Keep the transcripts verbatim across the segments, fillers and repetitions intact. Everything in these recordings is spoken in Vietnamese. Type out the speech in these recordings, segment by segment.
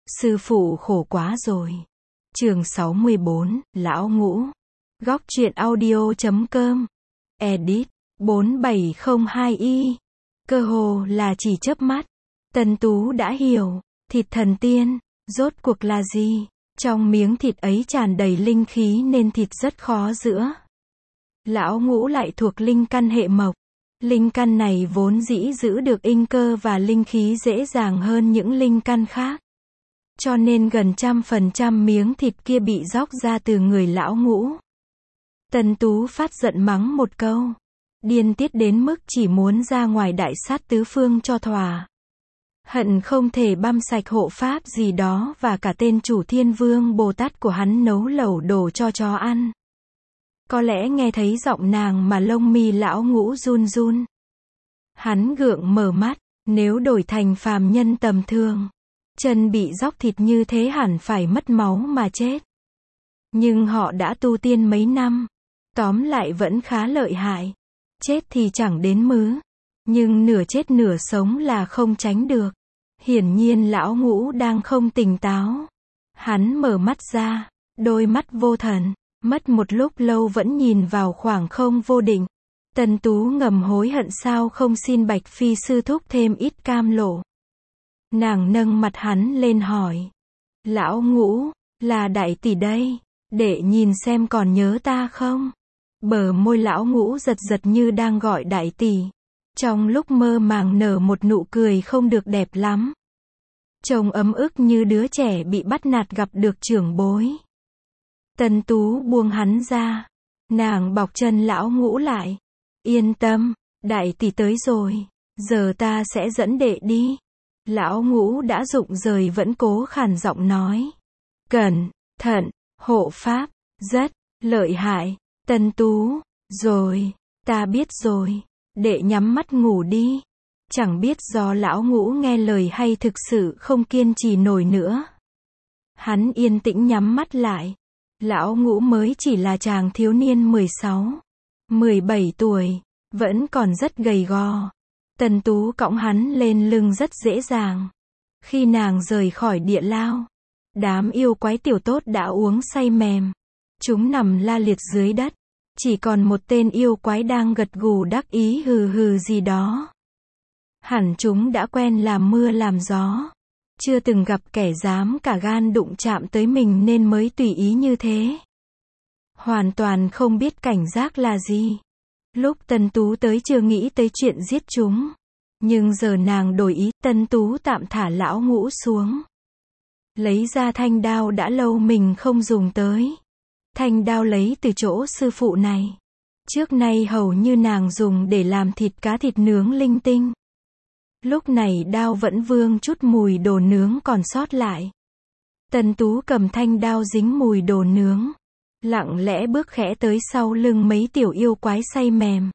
Sư phụ khổ quá rồi. Chương sáu mươi bốn, Lão Ngũ. Góc truyện audio chấm com. Edit. bốn bảy không hai y. Cơ hồ là chỉ chớp mắt. Tần Tú đã hiểu. Thịt thần tiên, rốt cuộc là gì? Trong miếng thịt ấy tràn đầy linh khí nên thịt rất khó giữa. Lão Ngũ lại thuộc linh căn hệ mộc. Linh căn này vốn dĩ giữ được inh cơ và linh khí dễ dàng hơn những linh căn khác. Cho nên gần trăm phần trăm miếng thịt kia bị róc ra từ người Lão Ngũ. Tần Tú phát giận mắng một câu. Điên tiết đến mức chỉ muốn ra ngoài đại sát tứ phương cho thỏa. Hận không thể băm sạch hộ pháp gì đó và cả tên chủ Thiên Vương Bồ Tát của hắn nấu lẩu đồ cho chó ăn. Có lẽ nghe thấy giọng nàng mà lông mi Lão Ngũ run run. Hắn gượng mở mắt, nếu đổi thành phàm nhân tầm thường, chân bị róc thịt như thế hẳn phải mất máu mà chết. Nhưng họ đã tu tiên mấy năm, tóm lại vẫn khá lợi hại. Chết thì chẳng đến mứ, nhưng nửa chết nửa sống là không tránh được. Hiển nhiên Lão Ngũ đang không tỉnh táo. Hắn mở mắt ra, đôi mắt vô thần, mất một lúc lâu vẫn nhìn vào khoảng không vô định. Tần Tú ngầm hối hận sao không xin Bạch Phi sư thúc thêm ít cam lộ. Nàng nâng mặt hắn lên hỏi. Lão Ngũ, là đại tỷ đây, để nhìn xem còn nhớ ta không? Bờ môi Lão Ngũ giật giật như đang gọi đại tỷ. Trong lúc mơ màng nở một nụ cười không được đẹp lắm. Trông ấm ức như đứa trẻ bị bắt nạt gặp được trưởng bối. Tần Tú buông hắn ra. Nàng bọc chân Lão Ngũ lại. Yên tâm, đại tỷ tới rồi. Giờ ta sẽ dẫn đệ đi. Lão Ngũ đã rụng rời vẫn cố khàn giọng nói. Cẩn thận, hộ pháp, rất lợi hại. Tần Tú, rồi, ta biết rồi. Đệ nhắm mắt ngủ đi. Chẳng biết do Lão Ngũ nghe lời hay thực sự không kiên trì nổi nữa. Hắn yên tĩnh nhắm mắt lại. Lão Ngũ mới chỉ là chàng thiếu niên mười sáu, mười bảy tuổi, vẫn còn rất gầy gò. Tần Tú cõng hắn lên lưng rất dễ dàng. Khi nàng rời khỏi địa lao, đám yêu quái tiểu tốt đã uống say mềm. Chúng nằm la liệt dưới đất. Chỉ còn một tên yêu quái đang gật gù đắc ý hừ hừ gì đó. Hẳn chúng đã quen làm mưa làm gió. Chưa từng gặp kẻ dám cả gan đụng chạm tới mình nên mới tùy ý như thế. Hoàn toàn không biết cảnh giác là gì. Lúc Tần Tú tới chưa nghĩ tới chuyện giết chúng. Nhưng giờ nàng đổi ý, Tần Tú tạm thả Lão Ngũ xuống. Lấy ra thanh đao đã lâu mình không dùng tới. Thanh đao lấy từ chỗ sư phụ này. Trước nay hầu như nàng dùng để làm thịt cá thịt nướng linh tinh. Lúc này đao vẫn vương chút mùi đồ nướng còn sót lại. Tần Tú cầm thanh đao dính mùi đồ nướng. Lặng lẽ bước khẽ tới sau lưng mấy tiểu yêu quái say mềm.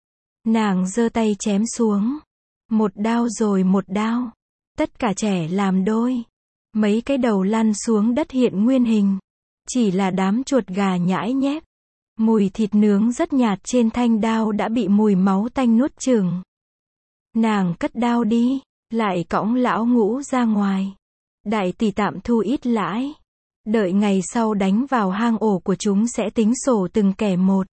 Nàng giơ tay chém xuống. Một đao rồi một đao. Tất cả trẻ làm đôi. Mấy cái đầu lăn xuống đất hiện nguyên hình. Chỉ là đám chuột gà nhãi nhép. Mùi thịt nướng rất nhạt trên thanh đao đã bị mùi máu tanh nuốt chửng. Nàng cất đao đi, lại cõng Lão Ngũ ra ngoài. Đại tỷ tạm thu ít lãi. Đợi ngày sau đánh vào hang ổ của chúng sẽ tính sổ từng kẻ một.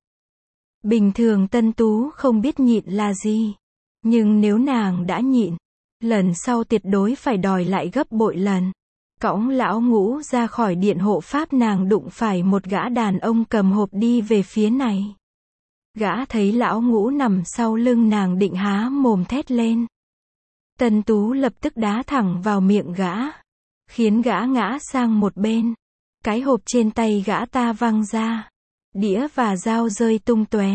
Bình thường Tần Tú không biết nhịn là gì. Nhưng nếu nàng đã nhịn, lần sau tuyệt đối phải đòi lại gấp bội lần. Cõng Lão Ngũ ra khỏi điện hộ pháp nàng đụng phải một gã đàn ông cầm hộp đi về phía này. Gã thấy Lão Ngũ nằm sau lưng nàng định há mồm thét lên. Tần Tú lập tức đá thẳng vào miệng gã. Khiến gã ngã sang một bên. Cái hộp trên tay gã ta văng ra. Đĩa và dao rơi tung tóe.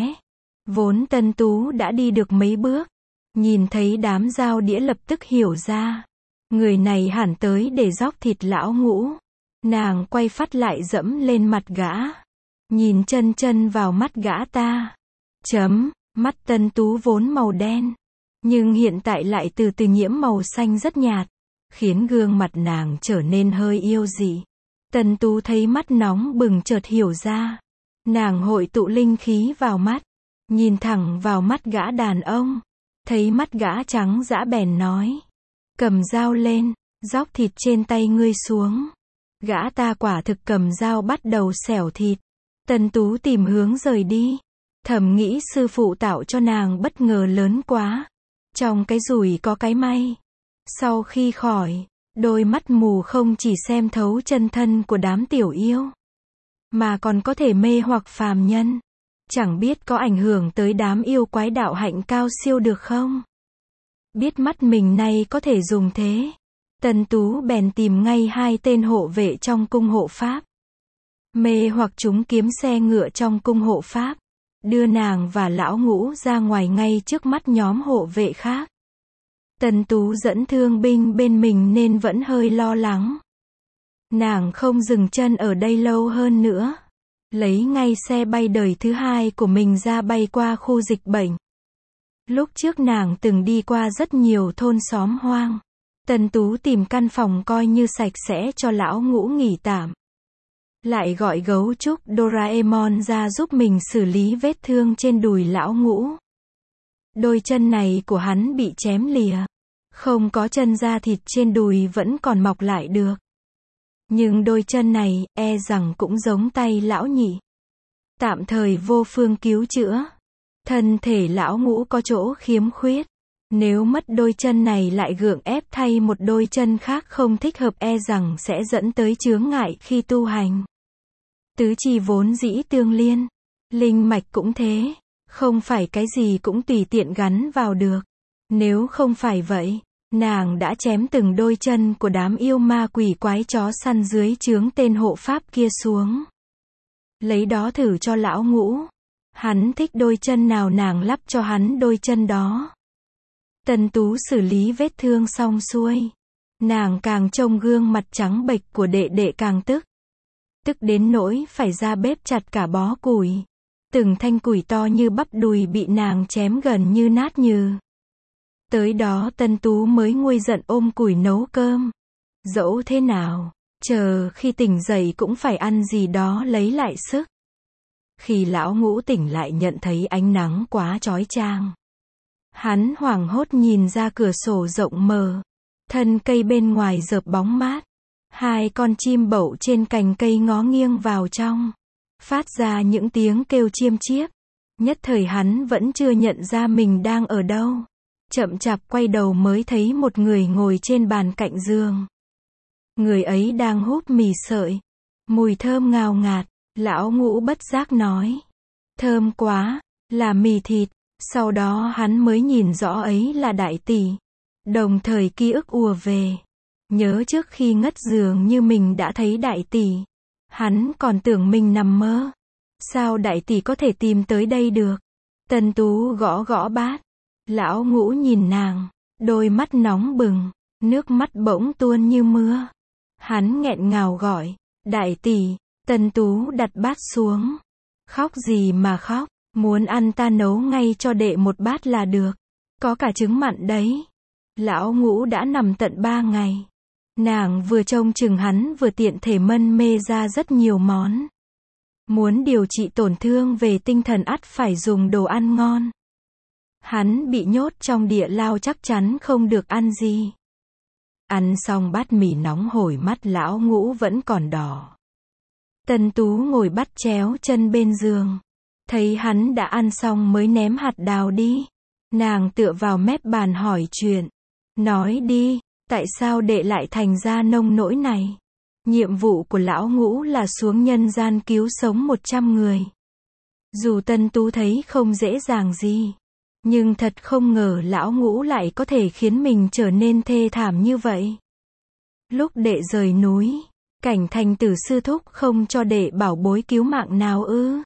Vốn Tần Tú đã đi được mấy bước. Nhìn thấy đám dao đĩa lập tức hiểu ra. Người này hẳn tới để róc thịt Lão Ngũ. Nàng quay phát lại dẫm lên mặt gã. Nhìn chân chân vào mắt gã ta. Chấm, mắt Tần Tú vốn màu đen. Nhưng hiện tại lại từ từ nhiễm màu xanh rất nhạt. Khiến gương mặt nàng trở nên hơi yêu dị. Tần Tú thấy mắt nóng bừng chợt hiểu ra. Nàng hội tụ linh khí vào mắt. Nhìn thẳng vào mắt gã đàn ông. Thấy mắt gã trắng dã bèn nói. Cầm dao lên. Róc thịt trên tay ngươi xuống. Gã ta quả thực cầm dao bắt đầu xẻo thịt. Tân Tú tìm hướng rời đi. Thầm nghĩ sư phụ tạo cho nàng bất ngờ lớn quá. Trong cái rủi có cái may. Sau khi khỏi, đôi mắt mù không chỉ xem thấu chân thân của đám tiểu yêu, mà còn có thể mê hoặc phàm nhân. Chẳng biết có ảnh hưởng tới đám yêu quái đạo hạnh cao siêu được không? Biết mắt mình nay có thể dùng thế. Tân Tú bèn tìm ngay hai tên hộ vệ trong cung hộ pháp. Mê hoặc chúng kiếm xe ngựa trong cung hộ pháp. Đưa nàng và lão Ngũ ra ngoài ngay trước mắt nhóm hộ vệ khác. Tân Tú dẫn thương binh bên mình nên vẫn hơi lo lắng. Nàng không dừng chân ở đây lâu hơn nữa. Lấy ngay xe bay đời thứ hai của mình ra bay qua khu dịch bệnh. Lúc trước nàng từng đi qua rất nhiều thôn xóm hoang. Tân Tú tìm căn phòng coi như sạch sẽ cho lão Ngũ nghỉ tạm. Lại gọi gấu trúc Doraemon ra giúp mình xử lý vết thương trên đùi lão Ngũ. Đôi chân này của hắn bị chém lìa. Không có chân da thịt trên đùi vẫn còn mọc lại được. Nhưng đôi chân này, e rằng cũng giống tay lão nhị. Tạm thời vô phương cứu chữa. Thân thể lão Ngũ có chỗ khiếm khuyết. Nếu mất đôi chân này lại gượng ép thay một đôi chân khác không thích hợp e rằng sẽ dẫn tới chướng ngại khi tu hành. Tứ chi vốn dĩ tương liên. Linh mạch cũng thế. Không phải cái gì cũng tùy tiện gắn vào được. Nếu không phải vậy, nàng đã chém từng đôi chân của đám yêu ma quỷ quái chó săn dưới trướng tên hộ pháp kia xuống. Lấy đó thử cho lão Ngũ. Hắn thích đôi chân nào nàng lắp cho hắn đôi chân đó. Tân Tú xử lý vết thương xong xuôi. Nàng càng trông gương mặt trắng bệch của đệ đệ càng tức. Tức đến nỗi phải ra bếp chặt cả bó củi. Từng thanh củi to như bắp đùi bị nàng chém gần như nát nhừ. Tới đó Tân Tú mới nguôi giận ôm củi nấu cơm. Dẫu thế nào, chờ khi tỉnh dậy cũng phải ăn gì đó lấy lại sức. Khi lão Ngũ tỉnh lại nhận thấy ánh nắng quá chói chang. Hắn hoảng hốt nhìn ra cửa sổ rộng mở. Thân cây bên ngoài rợp bóng mát. Hai con chim bậu trên cành cây ngó nghiêng vào trong. Phát ra những tiếng kêu chiêm chiếp. Nhất thời hắn vẫn chưa nhận ra mình đang ở đâu. Chậm chạp quay đầu mới thấy một người ngồi trên bàn cạnh giường. Người ấy đang hút mì sợi. Mùi thơm ngào ngạt. Lão Ngũ bất giác nói. Thơm quá, là mì thịt. Sau đó hắn mới nhìn rõ ấy là đại tỷ. Đồng thời ký ức ùa về. Nhớ trước khi ngất giường như mình đã thấy đại tỷ. Hắn còn tưởng mình nằm mơ. Sao đại tỷ có thể tìm tới đây được? Tân Tú gõ gõ bát. Lão Ngũ nhìn nàng. Đôi mắt nóng bừng. Nước mắt bỗng tuôn như mưa. Hắn nghẹn ngào gọi. Đại tỷ. Tân Tú đặt bát xuống. Khóc gì mà khóc. Muốn ăn ta nấu ngay cho đệ một bát là được. Có cả trứng mặn đấy. Lão Ngũ đã nằm tận ba ngày. Nàng vừa trông chừng hắn vừa tiện thể mân mê ra rất nhiều món. Muốn điều trị tổn thương về tinh thần ắt phải dùng đồ ăn ngon. Hắn bị nhốt trong địa lao chắc chắn không được ăn gì. Ăn xong bát mì nóng hổi mắt lão Ngũ vẫn còn đỏ. Tân Tú ngồi bắt chéo chân bên giường. Thấy hắn đã ăn xong mới ném hạt đào đi. Nàng tựa vào mép bàn hỏi chuyện. Nói đi, tại sao đệ lại thành ra nông nỗi này? Nhiệm vụ của lão Ngũ là xuống nhân gian cứu sống một trăm người. Dù Tân Tú thấy không dễ dàng gì. Nhưng thật không ngờ lão Ngũ lại có thể khiến mình trở nên thê thảm như vậy. Lúc đệ rời núi, cảnh thành tử sư thúc không cho đệ bảo bối cứu mạng nào ư?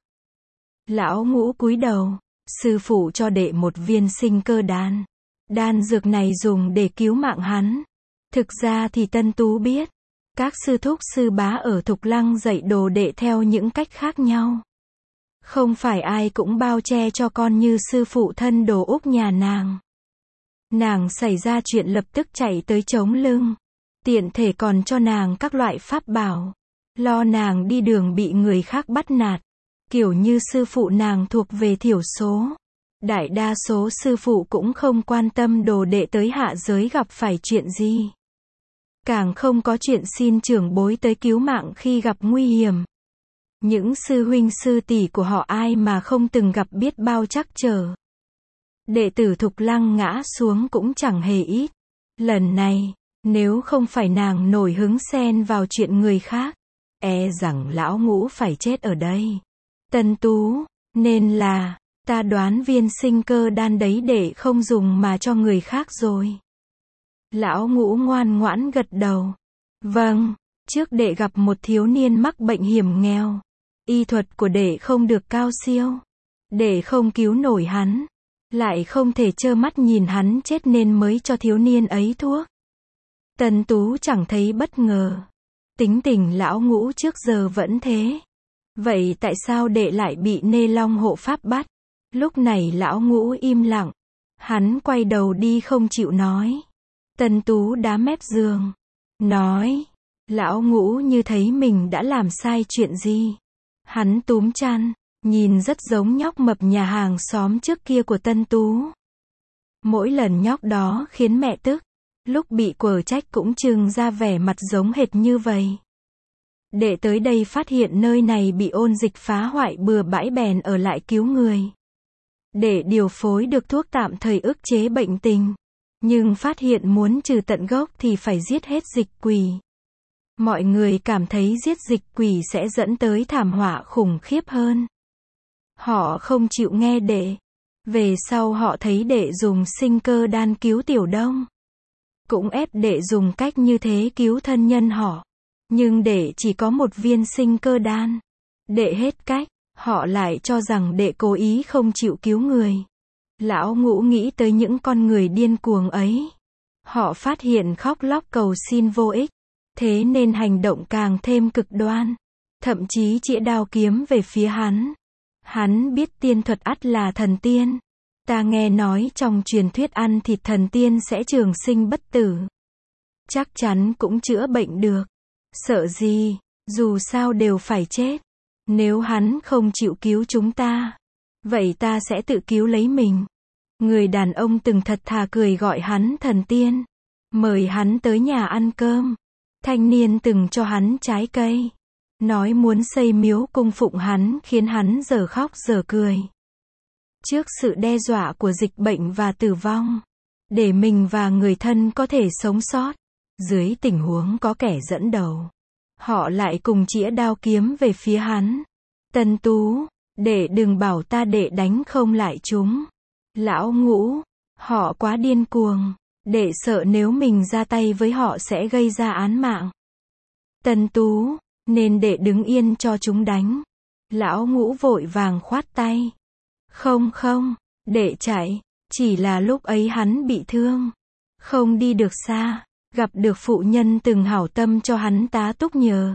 Lão Ngũ cúi đầu, sư phụ cho đệ một viên sinh cơ đan. Đan dược này dùng để cứu mạng hắn. Thực ra thì Tân Tú biết, các sư thúc sư bá ở Thục Lăng dạy đồ đệ theo những cách khác nhau. Không phải ai cũng bao che cho con như sư phụ thân đồ Úc nhà nàng. Nàng xảy ra chuyện lập tức chạy tới chống lưng. Tiện thể còn cho nàng các loại pháp bảo. Lo nàng đi đường bị người khác bắt nạt. Kiểu như sư phụ nàng thuộc về thiểu số. Đại đa số sư phụ cũng không quan tâm đồ đệ tới hạ giới gặp phải chuyện gì. càng không có chuyện xin trưởng bối tới cứu mạng khi gặp nguy hiểm. Những sư huynh sư tỷ của họ ai mà không từng gặp biết bao trắc trở. Đệ tử Thục Lăng ngã xuống cũng chẳng hề ít. Lần này, nếu không phải nàng nổi hứng xen vào chuyện người khác, e rằng lão Ngũ phải chết ở đây. Tân Tú, nên là, ta đoán viên sinh cơ đan đấy đệ không dùng mà cho người khác rồi. Lão Ngũ ngoan ngoãn gật đầu. Vâng, trước đệ gặp một thiếu niên mắc bệnh hiểm nghèo. Y thuật của đệ không được cao siêu. Đệ không cứu nổi hắn. Lại không thể trơ mắt nhìn hắn chết nên mới cho thiếu niên ấy thuốc. Tân Tú chẳng thấy bất ngờ. Tính tình lão Ngũ trước giờ vẫn thế. Vậy tại sao đệ lại bị Nê Long hộ pháp bắt? Lúc này lão Ngũ im lặng. Hắn quay đầu đi không chịu nói. Tân Tú đá mép giường. Nói. Lão Ngũ như thấy mình đã làm sai chuyện gì. Hắn túm chăn. Nhìn rất giống nhóc mập nhà hàng xóm trước kia của Tân Tú. Mỗi lần nhóc đó khiến mẹ tức. Lúc bị quở trách cũng trưng ra vẻ mặt giống hệt như vậy. Đệ tới đây phát hiện nơi này bị ôn dịch phá hoại bừa bãi bèn ở lại cứu người. Để điều phối được thuốc tạm thời ức chế bệnh tình. Nhưng phát hiện muốn trừ tận gốc thì phải giết hết dịch quỷ. Mọi người cảm thấy giết dịch quỷ sẽ dẫn tới thảm họa khủng khiếp hơn. Họ không chịu nghe đệ. Về sau họ thấy đệ dùng sinh cơ đan cứu Tiểu Đông. Cũng ép đệ dùng cách như thế cứu thân nhân họ. Nhưng đệ chỉ có một viên sinh cơ đan. Đệ hết cách, họ lại cho rằng đệ cố ý không chịu cứu người. Lão Ngũ nghĩ tới những con người điên cuồng ấy. Họ phát hiện khóc lóc cầu xin vô ích. Thế nên hành động càng thêm cực đoan. Thậm chí chĩa đao kiếm về phía hắn. Hắn biết tiên thuật ắt là thần tiên. Ta nghe nói trong truyền thuyết ăn thịt thần tiên sẽ trường sinh bất tử. Chắc chắn cũng chữa bệnh được. Sợ gì, dù sao đều phải chết. Nếu hắn không chịu cứu chúng ta, vậy ta sẽ tự cứu lấy mình. Người đàn ông từng thật thà cười gọi hắn thần tiên. Mời hắn tới nhà ăn cơm. Thanh niên từng cho hắn trái cây. Nói muốn xây miếu cung phụng hắn khiến hắn giờ khóc giờ cười. Trước sự đe dọa của dịch bệnh và tử vong, để mình và người thân có thể sống sót, dưới tình huống có kẻ dẫn đầu, họ lại cùng chĩa đao kiếm về phía hắn. Tân Tú, đệ đừng bảo ta đệ đánh không lại chúng. Lão Ngũ, họ quá điên cuồng, đệ sợ nếu mình ra tay với họ sẽ gây ra án mạng. Tân Tú, nên đệ đứng yên cho chúng đánh. Lão Ngũ vội vàng khoát tay. Không không, đệ chạy, chỉ là lúc ấy hắn bị thương. Không đi được xa, gặp được phụ nhân từng hảo tâm cho hắn tá túc nhờ.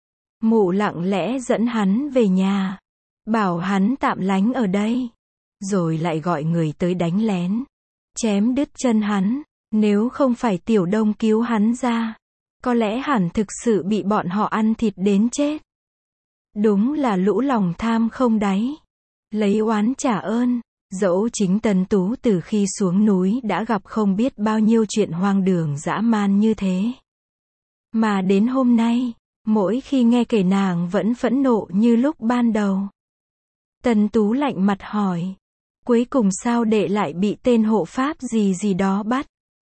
Mụ lặng lẽ dẫn hắn về nhà, bảo hắn tạm lánh ở đây. Rồi lại gọi người tới đánh lén, chém đứt chân hắn. Nếu không phải Tiểu Đông cứu hắn ra, có lẽ hẳn thực sự bị bọn họ ăn thịt đến chết. Đúng là lũ lòng tham không đáy. Lấy oán trả ơn. Dẫu chính Tân Tú từ khi xuống núi đã gặp không biết bao nhiêu chuyện hoang đường dã man như thế. Mà đến hôm nay, mỗi khi nghe kể nàng vẫn phẫn nộ như lúc ban đầu. Tân Tú lạnh mặt hỏi. Cuối cùng sao đệ lại bị tên hộ pháp gì gì đó bắt?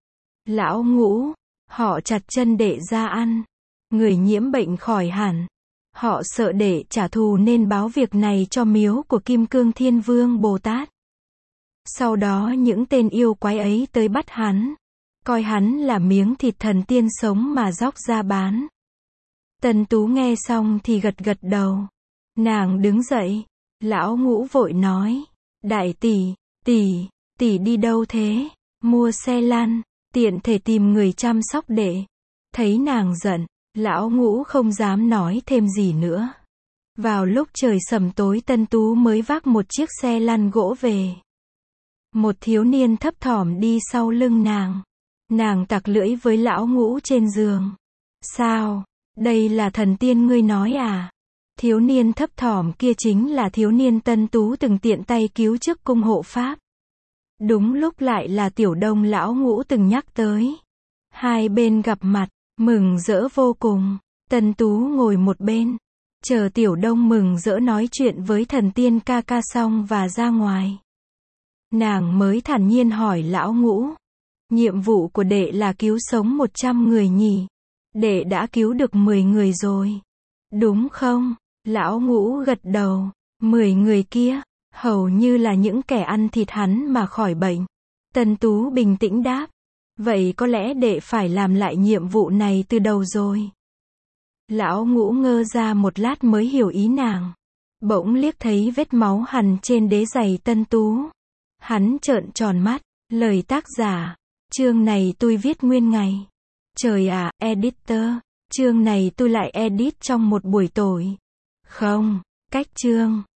Lão Ngũ, họ chặt chân đệ ra ăn. Người nhiễm bệnh khỏi hẳn. Họ sợ đệ trả thù nên báo việc này cho miếu của Kim Cương Thiên Vương Bồ Tát. Sau đó những tên yêu quái ấy tới bắt hắn. Coi hắn là miếng thịt thần tiên sống mà róc ra bán. Tân Tú nghe xong thì gật gật đầu. Nàng đứng dậy. Lão Ngũ vội nói. Đại tỷ, tỷ, tỷ đi đâu thế? Mua xe lăn, tiện thể tìm người chăm sóc đệ. Thấy nàng giận, Lão Ngũ không dám nói thêm gì nữa. Vào lúc trời sầm tối Tân Tú mới vác một chiếc xe lăn gỗ về. Một thiếu niên thấp thỏm đi sau lưng nàng. Nàng tặc lưỡi với Lão Ngũ trên giường. Sao? Đây là thần tiên ngươi nói à? Thiếu niên thấp thỏm kia chính là thiếu niên Tân Tú từng tiện tay cứu trước cung hộ pháp. Đúng lúc lại là Tiểu Đông Lão Ngũ từng nhắc tới. Hai bên gặp mặt, Mừng rỡ vô cùng. Tân Tú ngồi một bên, chờ Tiểu Đông mừng rỡ nói chuyện với thần tiên ca ca xong và ra ngoài. Nàng mới thản nhiên hỏi lão Ngũ. Nhiệm vụ của đệ là cứu sống một trăm người nhỉ? Đệ đã cứu được mười người rồi. Đúng không? Lão Ngũ gật đầu. mười người kia, hầu như là những kẻ ăn thịt hắn mà khỏi bệnh. Tân Tú bình tĩnh đáp. Vậy có lẽ đệ phải làm lại nhiệm vụ này từ đầu rồi. Lão Ngũ ngơ ra một lát mới hiểu ý nàng. Bỗng liếc thấy vết máu hằn trên đế giày Tân Tú. Hắn trợn tròn mắt. Lời tác giả. Chương này tôi viết nguyên ngày. Trời ạ, à, editor. Chương này tôi lại edit trong một buổi tối. Không, cách chương.